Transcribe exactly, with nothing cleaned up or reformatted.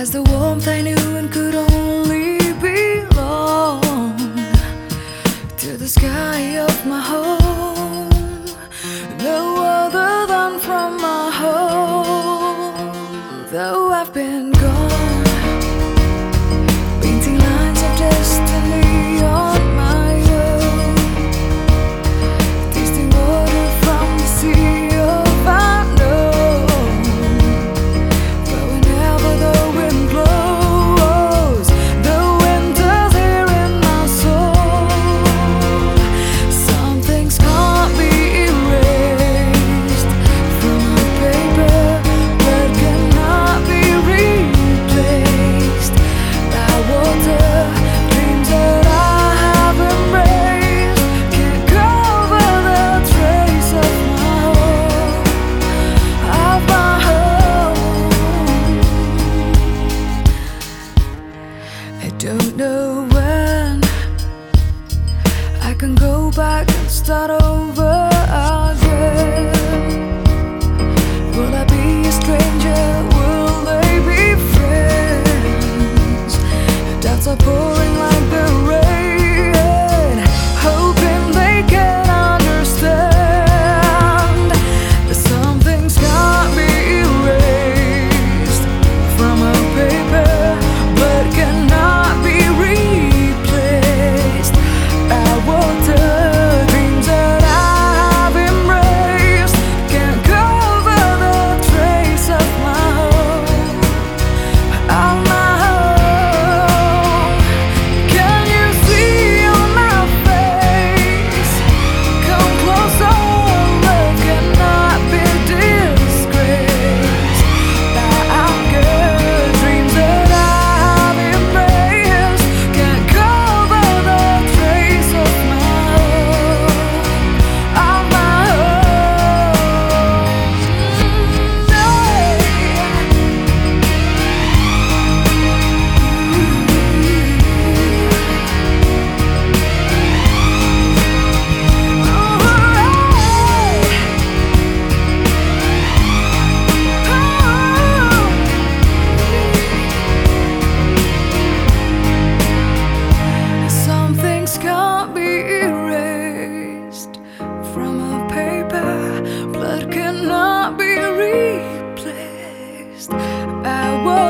As the warmth I knew and could only belong to the sky of my home, no other than from my home. Though I've been gone, painting lines of destiny on my own, tasting water from the sea of unknown. But whenever the wind blows, the winter's here in my soul. Some things can't be erased from the paper, but cannot be replaced by water. Dreams that I have embraced can't cover the trace of my home, of my home. I don't know when I can go back and start over again. Will I be a stranger? Will they be friends? Doubts are pouring like the rain, hoping they can understand that some things can't be erased from a paper, but cannot be replaced by water. Dreams that I have embraced can't cover the trace of my home, of my home. Can you see on my face? Come closer, love cannot be disgraced by anger. Dreams that I have embraced can't cover the trace of my home, of my Some things can't be erased from a paper, blood cannot be replaced by what